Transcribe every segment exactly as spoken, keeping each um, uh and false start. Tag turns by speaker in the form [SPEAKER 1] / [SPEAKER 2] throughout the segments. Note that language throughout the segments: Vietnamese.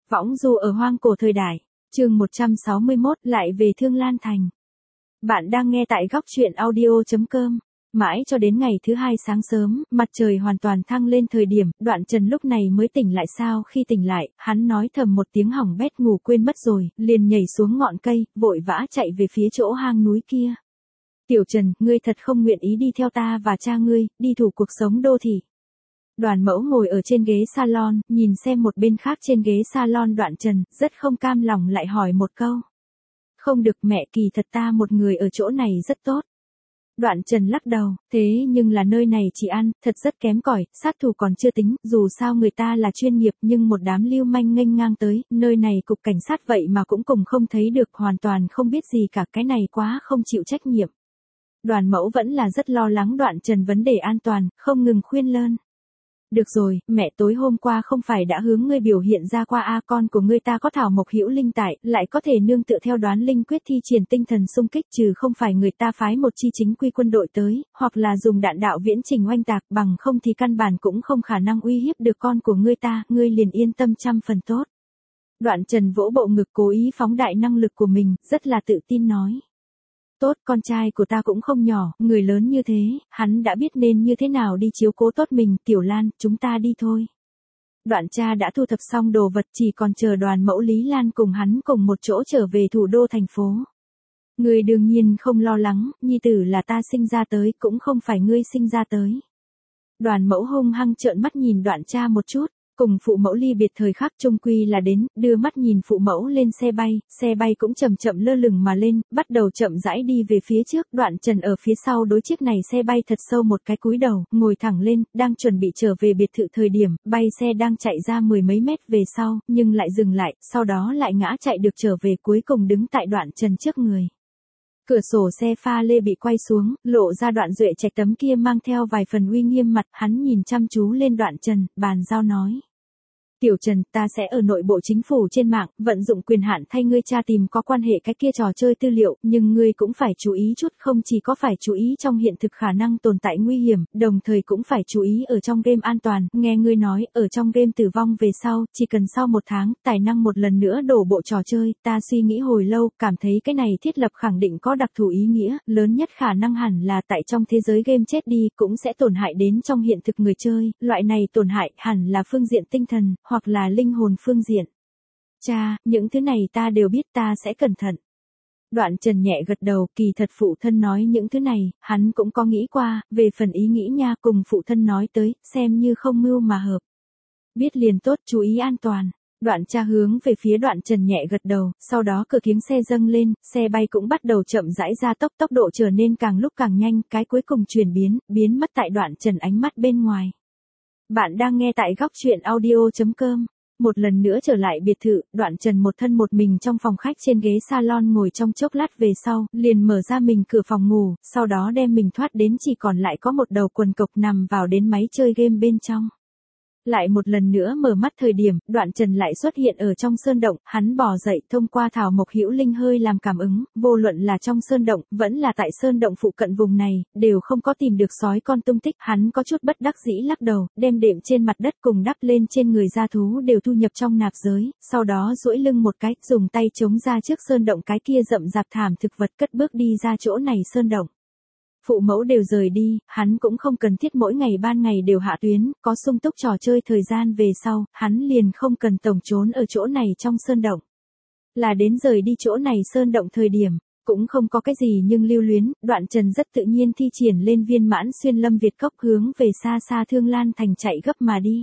[SPEAKER 1] Võng du ở hoang cổ thời đại. Chương một trăm sáu mươi mốt, lại về Thương Lan Thành. Bạn đang nghe tại góc truyện audio chấm com. Mãi cho đến ngày thứ hai sáng sớm, mặt trời hoàn toàn thăng lên thời điểm, Đoạn Trần lúc này mới tỉnh lại. Sao khi tỉnh lại, hắn nói thầm một tiếng hỏng bét, ngủ quên mất rồi, liền nhảy xuống ngọn cây, vội vã chạy về phía chỗ hang núi kia. Tiểu Trần, ngươi thật không nguyện ý đi theo ta và cha ngươi, đi thủ cuộc sống đô thị. Đoàn Mẫu ngồi ở trên ghế salon, nhìn xem một bên khác trên ghế salon Đoạn Trần, rất không cam lòng lại hỏi một câu. Không được mẹ, kỳ thật ta một người ở chỗ này rất tốt. Đoạn Trần lắc đầu, thế nhưng là nơi này chỉ ăn, thật rất kém cỏi, sát thủ còn chưa tính, dù sao người ta là chuyên nghiệp nhưng một đám lưu manh nghênh ngang tới, nơi này cục cảnh sát vậy mà cũng cùng không thấy được, hoàn toàn không biết gì cả, cái này quá không chịu trách nhiệm. Đoàn Mẫu vẫn là rất lo lắng Đoạn Trần vấn đề an toàn, không ngừng khuyên lơn. Được rồi, mẹ tối hôm qua không phải đã hướng ngươi biểu hiện ra qua a con của ngươi ta có thảo mộc hữu linh tại, lại có thể nương tựa theo đoán linh quyết thi triển tinh thần xung kích, trừ không phải người ta phái một chi chính quy quân đội tới, hoặc là dùng đạn đạo viễn trình oanh tạc, bằng không thì căn bản cũng không khả năng uy hiếp được con của ngươi ta, ngươi liền yên tâm trăm phần tốt. Đoạn Trần vỗ bộ ngực cố ý phóng đại năng lực của mình, rất là tự tin nói. Tốt, con trai của ta cũng không nhỏ, người lớn như thế, hắn đã biết nên như thế nào đi chiếu cố tốt mình. Tiểu Lan, chúng ta đi thôi. Đoạn cha đã thu thập xong đồ vật, chỉ còn chờ Đoàn Mẫu Lý Lan cùng hắn cùng một chỗ trở về thủ đô thành phố. Ngươi đương nhiên không lo lắng, nhi tử là ta sinh ra tới, cũng không phải ngươi sinh ra tới. Đoàn Mẫu hung hăng trợn mắt nhìn Đoạn cha một chút. Cùng phụ mẫu ly biệt thời khắc trung quy là đến, đưa mắt nhìn phụ mẫu lên xe bay, xe bay cũng chậm chậm lơ lửng mà lên, bắt đầu chậm rãi đi về phía trước. Đoạn Trần ở phía sau đối chiếc này xe bay thật sâu một cái cúi đầu, ngồi thẳng lên, đang chuẩn bị trở về biệt thự thời điểm, bay xe đang chạy ra mười mấy mét về sau, nhưng lại dừng lại, sau đó lại ngã chạy được trở về, cuối cùng đứng tại Đoạn Trần trước người. Cửa sổ xe pha lê bị quay xuống, lộ ra Đoạn Duệ Trạch tấm kia mang theo vài phần uy nghiêm mặt, hắn nhìn chăm chú lên Đoạn Trần, bàn giao nói. Tiểu Trần, ta sẽ ở nội bộ chính phủ trên mạng, vận dụng quyền hạn thay ngươi tra tìm có quan hệ cái kia trò chơi tư liệu, nhưng ngươi cũng phải chú ý chút, không chỉ có phải chú ý trong hiện thực khả năng tồn tại nguy hiểm, đồng thời cũng phải chú ý ở trong game an toàn, nghe ngươi nói, ở trong game tử vong về sau, chỉ cần sau một tháng, tài năng một lần nữa đổ bộ trò chơi, ta suy nghĩ hồi lâu, cảm thấy cái này thiết lập khẳng định có đặc thù ý nghĩa, lớn nhất khả năng hẳn là tại trong thế giới game chết đi, cũng sẽ tổn hại đến trong hiện thực người chơi, loại này tổn hại hẳn là phương diện tinh thần, hoặc là linh hồn phương diện. Cha, những thứ này ta đều biết, ta sẽ cẩn thận. Đoạn Trần nhẹ gật đầu, kỳ thật phụ thân nói những thứ này, hắn cũng có nghĩ qua, về phần ý nghĩ nha, cùng phụ thân nói tới, xem như không mưu mà hợp. Biết liền tốt, chú ý an toàn. Đoạn cha hướng về phía Đoạn Trần nhẹ gật đầu, sau đó cửa kiếng xe dâng lên, xe bay cũng bắt đầu chậm rãi ra tốc, tốc độ trở nên càng lúc càng nhanh, cái cuối cùng chuyển biến, biến mất tại Đoạn Trần ánh mắt bên ngoài. Bạn đang nghe tại góc truyện audio chấm com. Một lần nữa trở lại biệt thự, Đoạn Trần một thân một mình trong phòng khách trên ghế salon ngồi trong chốc lát về sau, liền mở ra mình cửa phòng ngủ, sau đó đem mình thoát đến chỉ còn lại có một đầu quần cộc nằm vào đến máy chơi game bên trong. Lại một lần nữa mở mắt thời điểm, Đoạn Trần lại xuất hiện ở trong sơn động, hắn bò dậy, thông qua thảo mộc hữu linh hơi làm cảm ứng, vô luận là trong sơn động, vẫn là tại sơn động phụ cận vùng này, đều không có tìm được sói con tung tích, hắn có chút bất đắc dĩ lắc đầu, đem đệm trên mặt đất cùng đắp lên trên người gia thú đều thu nhập trong nạp giới, sau đó duỗi lưng một cái, dùng tay chống ra trước sơn động cái kia rậm rạp thảm thực vật, cất bước đi ra chỗ này sơn động. Phụ mẫu đều rời đi, hắn cũng không cần thiết mỗi ngày ban ngày đều hạ tuyến, có sung túc trò chơi thời gian về sau, hắn liền không cần tổng trốn ở chỗ này trong sơn động. Là đến rời đi chỗ này sơn động thời điểm, cũng không có cái gì nhưng lưu luyến, Đoạn Trần rất tự nhiên thi triển lên viên mãn xuyên lâm Việt cốc hướng về xa xa Thương Lan Thành chạy gấp mà đi.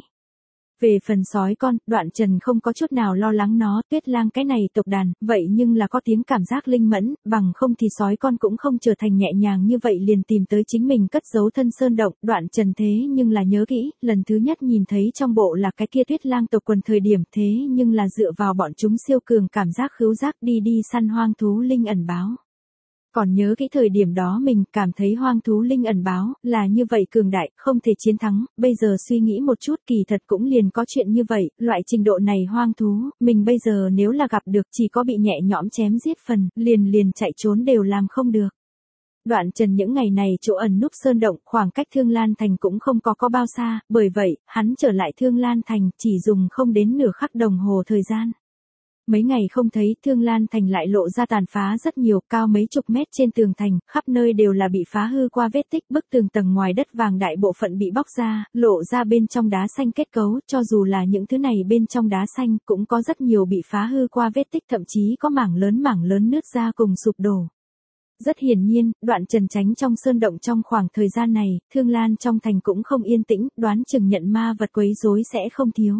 [SPEAKER 1] Về phần sói con, Đoạn Trần không có chút nào lo lắng nó, Tuyết Lang cái này tộc đàn, vậy nhưng là có tiếng cảm giác linh mẫn, bằng không thì sói con cũng không trở thành nhẹ nhàng như vậy liền tìm tới chính mình cất giấu thân sơn động. Đoạn Trần thế nhưng là nhớ kỹ, lần thứ nhất nhìn thấy trong bộ là cái kia Tuyết Lang tộc quần thời điểm, thế nhưng là dựa vào bọn chúng siêu cường cảm giác khứu giác đi đi săn hoang thú linh ẩn báo. Còn nhớ kỹ thời điểm đó mình cảm thấy hoang thú linh ẩn báo là như vậy cường đại, không thể chiến thắng, bây giờ suy nghĩ một chút kỳ thật cũng liền có chuyện như vậy, loại trình độ này hoang thú, mình bây giờ nếu là gặp được chỉ có bị nhẹ nhõm chém giết phần, liền liền chạy trốn đều làm không được. Đoạn Trần những ngày này chỗ ẩn núp sơn động khoảng cách Thương Lan Thành cũng không có có bao xa, bởi vậy, hắn trở lại Thương Lan Thành chỉ dùng không đến nửa khắc đồng hồ thời gian. Mấy ngày không thấy Thương Lan Thành lại lộ ra tàn phá rất nhiều, cao mấy chục mét trên tường thành, khắp nơi đều là bị phá hư qua vết tích, bức tường tầng ngoài đất vàng đại bộ phận bị bóc ra, lộ ra bên trong đá xanh kết cấu, cho dù là những thứ này bên trong đá xanh cũng có rất nhiều bị phá hư qua vết tích, thậm chí có mảng lớn mảng lớn nứt ra cùng sụp đổ. Rất hiển nhiên, Đoạn Trần tránh trong sơn động trong khoảng thời gian này, Thương Lan trong thành cũng không yên tĩnh, đoán chừng nhận ma vật quấy rối sẽ không thiếu.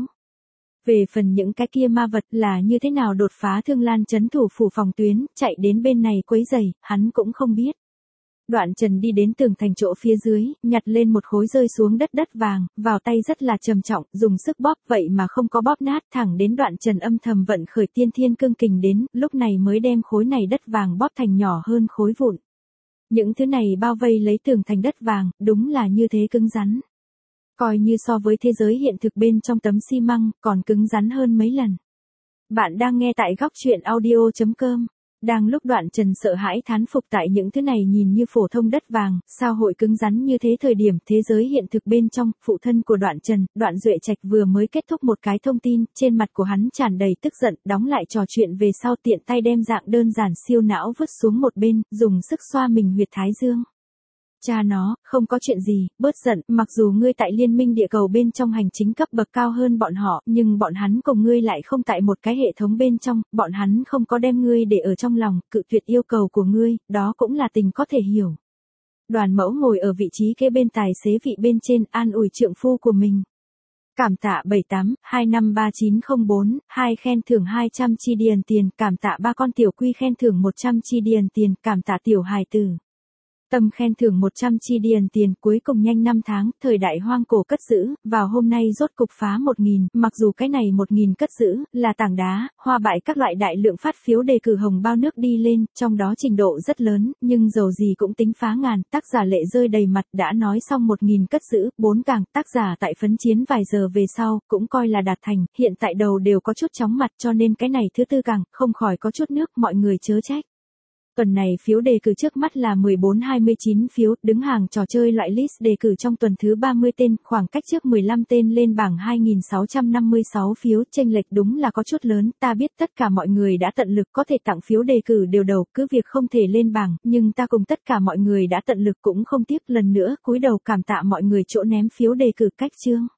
[SPEAKER 1] Về phần những cái kia ma vật là như thế nào đột phá Thương Lan trấn thủ phủ phòng tuyến, chạy đến bên này quấy rầy, hắn cũng không biết. Đoạn Trần đi đến tường thành chỗ phía dưới, nhặt lên một khối rơi xuống đất đất vàng, vào tay rất là trầm trọng, dùng sức bóp vậy mà không có bóp nát, thẳng đến Đoạn Trần âm thầm vận khởi tiên thiên cương kình đến, lúc này mới đem khối này đất vàng bóp thành nhỏ hơn khối vụn. Những thứ này bao vây lấy tường thành đất vàng, đúng là như thế cứng rắn. Coi như so với thế giới hiện thực bên trong tấm xi măng, còn cứng rắn hơn mấy lần. Bạn đang nghe tại góc truyện audio chấm com. Đang lúc Đoạn Trần sợ hãi thán phục tại những thứ này nhìn như phổ thông đất vàng, sao hội cứng rắn như thế thời điểm thế giới hiện thực bên trong, phụ thân của Đoạn Trần, Đoạn Duệ Trạch vừa mới kết thúc một cái thông tin, trên mặt của hắn tràn đầy tức giận, đóng lại trò chuyện về sau tiện tay đem dạng đơn giản siêu não vứt xuống một bên, dùng sức xoa mình huyệt thái dương. Cha nó, không có chuyện gì, bớt giận, mặc dù ngươi tại liên minh địa cầu bên trong hành chính cấp bậc cao hơn bọn họ, nhưng bọn hắn cùng ngươi lại không tại một cái hệ thống bên trong, bọn hắn không có đem ngươi để ở trong lòng, cự tuyệt yêu cầu của ngươi, đó cũng là tình có thể hiểu. Đoàn Mẫu ngồi ở vị trí kế bên tài xế vị bên trên, an ủi trượng phu của mình. Cảm tạ bảy tám hai năm ba chín không bốn, hai khen thưởng hai trăm chi điền tiền, cảm tạ ba con tiểu quy khen thưởng một trăm chi điền tiền, cảm tạ tiểu hài tử. Tâm khen thưởng một trăm chi điền tiền, cuối cùng nhanh năm tháng, thời đại hoang cổ cất giữ, vào hôm nay rốt cục phá một nghìn, mặc dù cái này một nghìn cất giữ, là tảng đá, hoa bại các loại đại lượng phát phiếu đề cử hồng bao nước đi lên, trong đó trình độ rất lớn, nhưng dầu gì cũng tính phá ngàn, tác giả lệ rơi đầy mặt đã nói xong một nghìn cất giữ, bốn càng, tác giả tại phấn chiến vài giờ về sau, cũng coi là đạt thành, hiện tại đầu đều có chút chóng mặt cho nên cái này thứ tư càng, không khỏi có chút nước, mọi người chớ trách. Tuần này phiếu đề cử trước mắt là mười bốn hai mươi chín phiếu, đứng hàng trò chơi loại list đề cử trong tuần thứ ba mươi tên, khoảng cách trước mười lăm tên lên bảng hai nghìn sáu trăm năm mươi sáu phiếu, chênh lệch đúng là có chút lớn, ta biết tất cả mọi người đã tận lực có thể tặng phiếu đề cử đều đầu, cứ việc không thể lên bảng, nhưng ta cùng tất cả mọi người đã tận lực cũng không tiếc, lần nữa cúi đầu cảm tạ mọi người chỗ ném phiếu đề cử cách chương.